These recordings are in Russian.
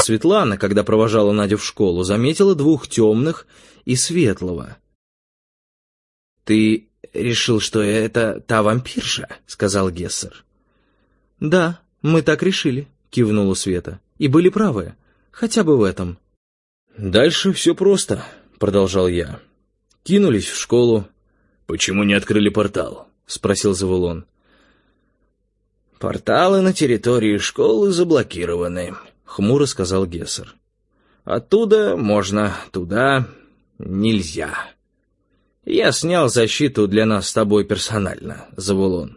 Светлана, когда провожала Надю в школу, заметила двух темных и светлого. «Ты решил, что это та вампирша?» — сказал Гессер. «Да, мы так решили», — кивнула Света. «И были правы, хотя бы в этом». «Дальше все просто», — продолжал я. «Кинулись в школу». «Почему не открыли портал?» — спросил Завулон. «Порталы на территории школы заблокированы», — хмуро сказал Гессер. «Оттуда можно, туда нельзя. Я снял защиту для нас с тобой персонально, Завулон».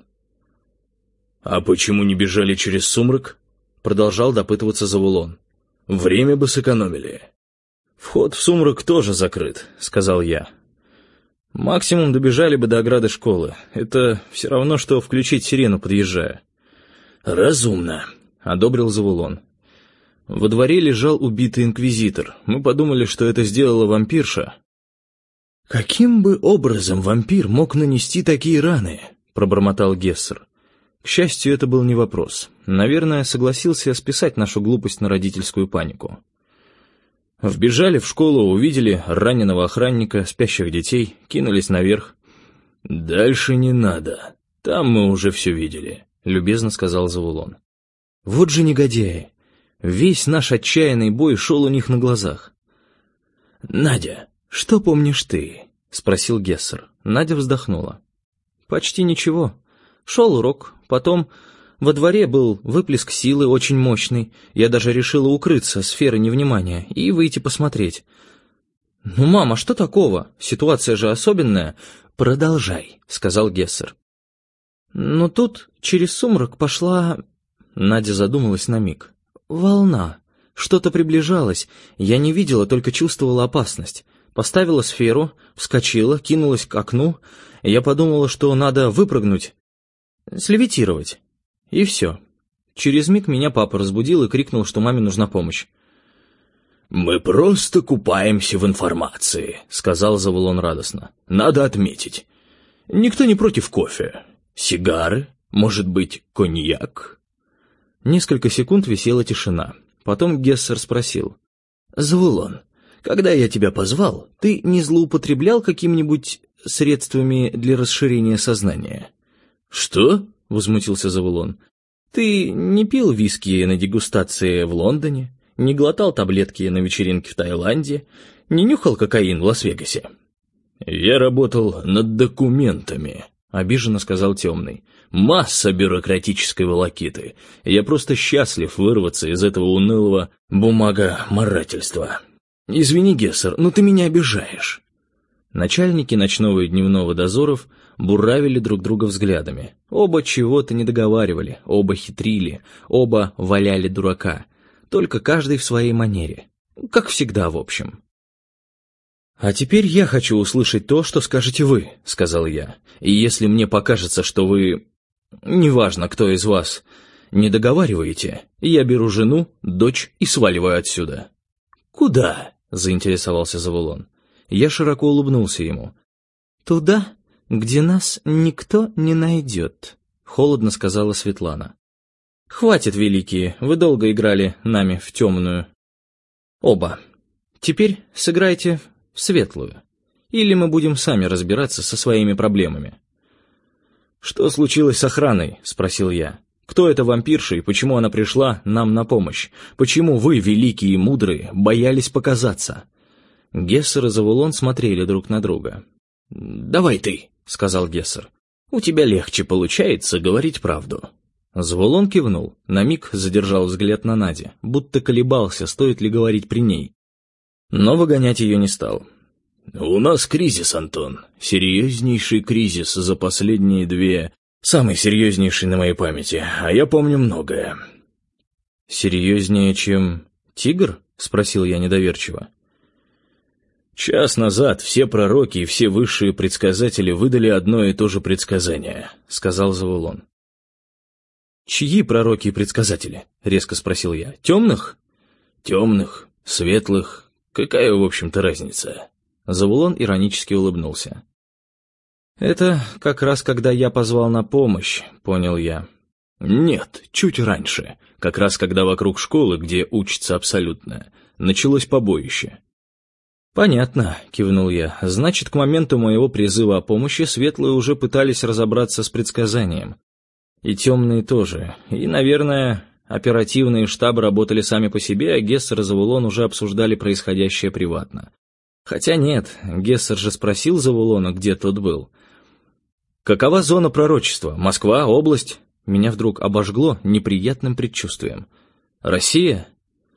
«А почему не бежали через сумрак?» — продолжал допытываться Завулон. «Время бы сэкономили». «Вход в сумрак тоже закрыт», — сказал я. «Максимум добежали бы до ограды школы. Это все равно, что включить сирену, подъезжая». «Разумно», — одобрил Завулон. Во дворе лежал убитый инквизитор. Мы подумали, что это сделала вампирша. «Каким бы образом вампир мог нанести такие раны?» — пробормотал Гессер. К счастью, это был не вопрос. Наверное, согласился списать нашу глупость на родительскую панику. Вбежали в школу, увидели раненого охранника, спящих детей, кинулись наверх. «Дальше не надо. Там мы уже все видели», — любезно сказал Завулон. «Вот же негодяи! Весь наш отчаянный бой шел у них на глазах». «Надя, что помнишь ты?» — спросил Гессер. Надя вздохнула. «Почти ничего. Шел урок, потом во дворе был выплеск силы очень мощный. Я даже решила укрыться сферой невнимания и выйти посмотреть. Ну, мама, что такого? Ситуация же особенная. Продолжай», — сказал Гессер. Но тут через сумрак пошла... Надя задумалась на миг. Волна. Что-то приближалось. Я не видела, только чувствовала опасность. Поставила сферу, вскочила, кинулась к окну. Я подумала, что надо выпрыгнуть, слевитировать. И все. Через миг меня папа разбудил и крикнул, что маме нужна помощь. «Мы просто купаемся в информации», — сказал Завулон радостно. «Надо отметить. Никто не против кофе. Сигары? Может быть, коньяк?» Несколько секунд висела тишина. Потом Гессер спросил. «Завулон, когда я тебя позвал, ты не злоупотреблял какими-нибудь средствами для расширения сознания?» «Что?» — возмутился Завулон. «Ты не пил виски на дегустации в Лондоне, не глотал таблетки на вечеринке в Таиланде, не нюхал кокаин в Лас-Вегасе?» «Я работал над документами», — обиженно сказал Темный. «Масса бюрократической волокиты. Я просто счастлив вырваться из этого унылого бумагоморательства. Извини, Гессер, но ты меня обижаешь». Начальники ночного и дневного дозоров буравили друг друга взглядами. Оба чего-то не договаривали, оба хитрили, оба валяли дурака. Только каждый в своей манере. Как всегда, в общем. «А теперь я хочу услышать то, что скажете вы», — сказал я. «И если мне покажется, что вы, неважно, кто из вас, не договариваете, я беру жену, дочь и сваливаю отсюда». «Куда?» — заинтересовался Завулон. Я широко улыбнулся ему. «Туда, где нас никто не найдет», — холодно сказала Светлана. «Хватит, великие, вы долго играли нами в темную. Оба. Теперь сыграйте в светлую, или мы будем сами разбираться со своими проблемами». «Что случилось с охраной?» — спросил я. «Кто эта вампирша и почему она пришла нам на помощь? Почему вы, великие и мудрые, боялись показаться?» Гессер и Завулон смотрели друг на друга. «Давай ты», — сказал Гессер. «У тебя легче получается говорить правду». Завулон кивнул, на миг задержал взгляд на Наде, будто колебался, стоит ли говорить при ней. Но выгонять ее не стал. «У нас кризис, Антон. Серьезнейший кризис за последние самый серьезнейший на моей памяти, а я помню многое». «Серьезнее, чем тигр?» — спросил я недоверчиво. «Час назад все пророки и все высшие предсказатели выдали одно и то же предсказание», — сказал Завулон. «Чьи пророки и предсказатели?» — резко спросил я. «Темных?» «Темных, светлых. Какая, в общем-то, разница?» Завулон иронически улыбнулся. «Это как раз когда я позвал на помощь», — понял я. Нет, чуть раньше, как раз когда вокруг школы, где учится абсолютно, началось побоище. «Понятно», — кивнул я. «Значит, к моменту моего призыва о помощи светлые уже пытались разобраться с предсказанием. И темные тоже. И, наверное, оперативные штабы работали сами по себе, а Гессер и Завулон уже обсуждали происходящее приватно. Хотя нет, Гессер же спросил Завулона, где тот был. Какова зона пророчества? Москва? Область?» Меня вдруг обожгло неприятным предчувствием. «Россия?»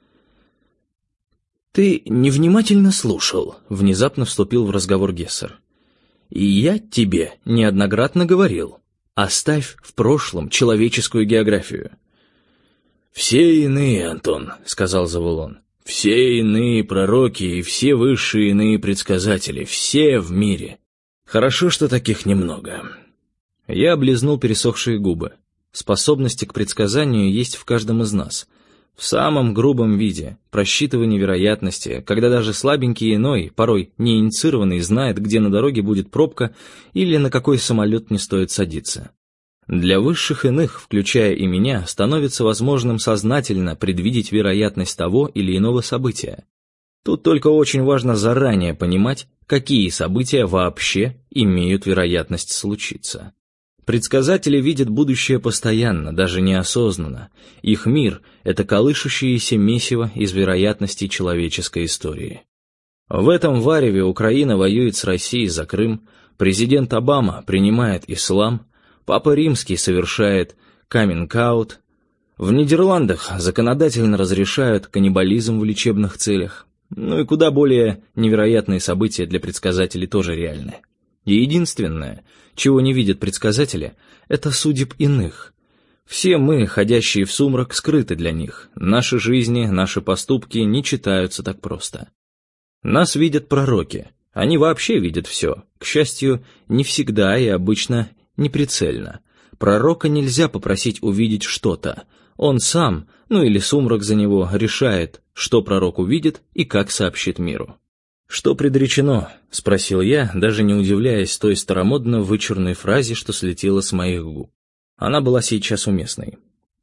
«Ты невнимательно слушал», — внезапно вступил в разговор Гессер. «И я тебе неоднократно говорил, оставь в прошлом человеческую географию». «Все иные, Антон», — сказал Завулон. «Все иные пророки и все высшие иные предсказатели, все в мире. Хорошо, что таких немного». Я облизнул пересохшие губы. Способности к предсказанию есть в каждом из нас. В самом грубом виде, просчитывание вероятности, когда даже слабенький иной, порой неинициированный, знает, где на дороге будет пробка или на какой самолет не стоит садиться. Для высших иных, включая и меня, становится возможным сознательно предвидеть вероятность того или иного события. Тут только очень важно заранее понимать, какие события вообще имеют вероятность случиться. Предсказатели видят будущее постоянно, даже неосознанно. Их мир — это колышущееся месиво из вероятностей человеческой истории. В этом вареве Украина воюет с Россией за Крым, президент Обама принимает ислам, Папа Римский совершает каминг-аут, в Нидерландах законодательно разрешают каннибализм в лечебных целях. Ну и куда более невероятные события для предсказателей тоже реальны. И единственное, чего не видят предсказатели, это судеб иных. Все мы, ходящие в сумрак, скрыты для них. Наши жизни, наши поступки не читаются так просто. Нас видят пророки. Они вообще видят все. К счастью, не всегда и обычно неприцельно. Пророка нельзя попросить увидеть что-то. Он сам, ну или сумрак за него, решает, что пророк увидит и как сообщит миру. «Что предречено?» — спросил я, даже не удивляясь той старомодно вычурной фразе, что слетела с моих губ. Она была сейчас уместной.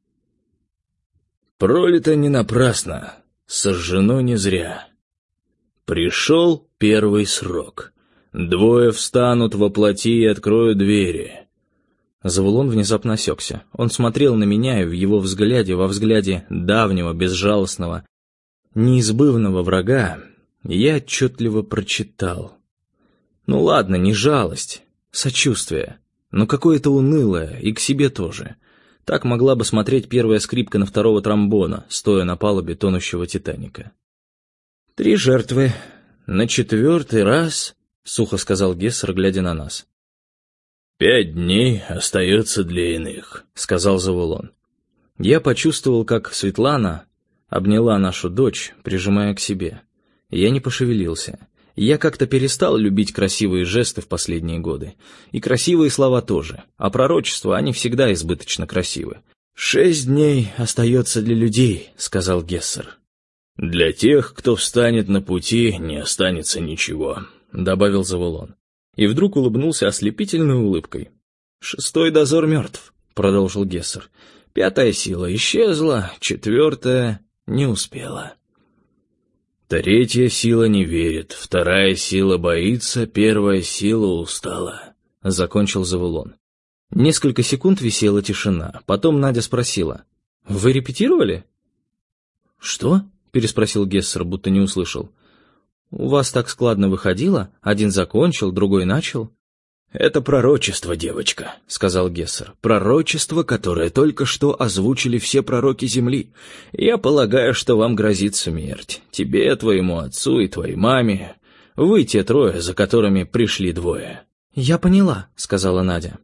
«Пролито не напрасно, сожжено не зря. Пришел первый срок. Двое встанут во плоти и откроют двери». Завулон внезапно осекся. Он смотрел на меня, и в его взгляде, во взгляде давнего, безжалостного, неизбывного врага, я отчетливо прочитал. Ну ладно, не жалость, сочувствие, но какое-то унылое, и к себе тоже. Так могла бы смотреть первая скрипка на второго тромбона, стоя на палубе тонущего «Титаника». 3 жертвы. На 4-й раз, — сухо сказал Гессер, глядя на нас. 5 дней остается для иных, — сказал Завулон. Я почувствовал, как Светлана обняла нашу дочь, прижимая к себе. Я не пошевелился. Я как-то перестал любить красивые жесты в последние годы. И красивые слова тоже. А пророчества, они всегда избыточно красивы. 6 дней остается для людей, — сказал Гессер. Для тех, кто встанет на пути, не останется ничего, — добавил Завулон. И вдруг улыбнулся ослепительной улыбкой. 6-й дозор мертв, — продолжил Гессер. 5-я сила исчезла, 4-я не успела. 3-я сила не верит, 2-я сила боится, 1-я сила устала, — закончил Завулон. Несколько секунд висела тишина. Потом Надя спросила. «Вы репетировали?» «Что?» — переспросил Гессер, будто не услышал. «У вас так складно выходило? Один закончил, другой начал?» «Это пророчество, девочка», — сказал Гессер. «Пророчество, которое только что озвучили все пророки Земли. Я полагаю, что вам грозит смерть. Тебе, твоему отцу и твоей маме. Вы те 3, за которыми пришли 2. «Я поняла», — сказала Надя.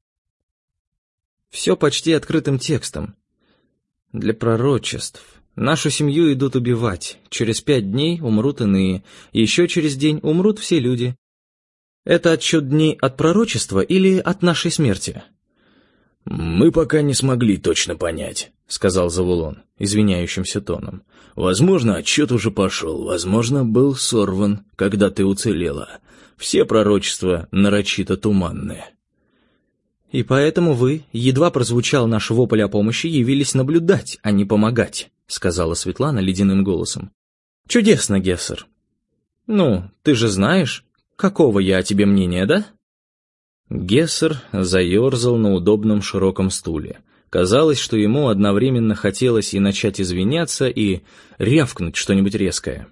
«Все почти открытым текстом. Для пророчеств. Нашу семью идут убивать. Через 5 дней умрут иные. Еще через день умрут все люди. Это отсчет дней от пророчества или от нашей смерти?» «Мы пока не смогли точно понять», — сказал Завулон извиняющимся тоном. «Возможно, отсчет уже пошел, возможно, был сорван, когда ты уцелела. Все пророчества нарочито туманны». «И поэтому вы, едва прозвучал наш вопль о помощи, явились наблюдать, а не помогать», — сказала Светлана ледяным голосом. «Чудесно, Гессер. Ну, ты же знаешь, какого я о тебе мнения, да?» Гессер заерзал на удобном широком стуле. Казалось, что ему одновременно хотелось и начать извиняться, и рявкнуть что-нибудь резкое.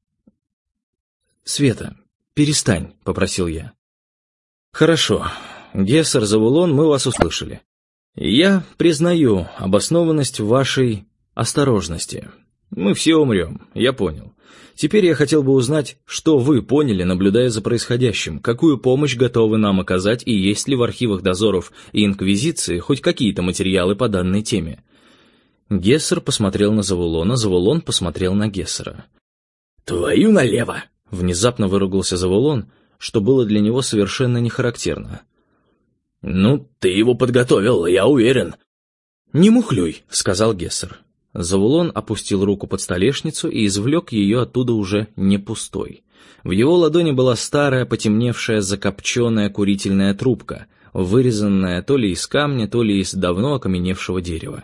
«Света, перестань», — попросил я. «Хорошо. Гессер, Завулон, мы вас услышали. Я признаю обоснованность вашей осторожности. Мы все умрем, я понял. Теперь я хотел бы узнать, что вы поняли, наблюдая за происходящим, какую помощь готовы нам оказать и есть ли в архивах дозоров и инквизиции хоть какие-то материалы по данной теме». Гессер посмотрел на Завулона, Завулон посмотрел на Гессера. «Твою налево!» — внезапно выругался Завулон, что было для него совершенно не характерно. «Ну, ты его подготовил, я уверен». «Не мухлюй», — сказал Гессер. Завулон опустил руку под столешницу и извлек ее оттуда уже не пустой. В его ладони была старая, потемневшая, закопченная курительная трубка, вырезанная то ли из камня, то ли из давно окаменевшего дерева.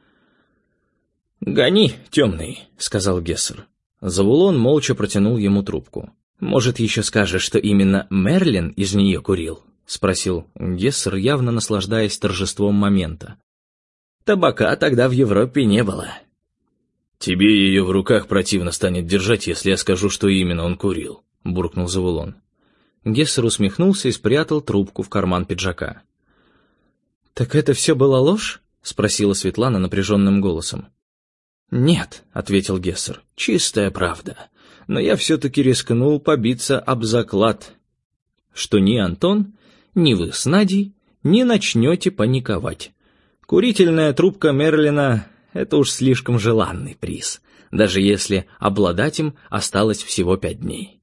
«Гони, темный», — сказал Гессер. Завулон молча протянул ему трубку. «Может, еще скажешь, что именно Мерлин из нее курил?» — спросил Гессер, явно наслаждаясь торжеством момента. «Табака тогда в Европе не было». «Тебе ее в руках противно станет держать, если я скажу, что именно он курил», — буркнул Завулон. Гессер усмехнулся и спрятал трубку в карман пиджака. «Так это все была ложь?» — спросила Светлана напряженным голосом. «Нет», — ответил Гессер, — «чистая правда. Но я все-таки рискнул побиться об заклад, что ни Антон, ни вы с Надей не начнете паниковать. Курительная трубка Мерлина — это уж слишком желанный приз, даже если обладать им осталось всего 5 дней».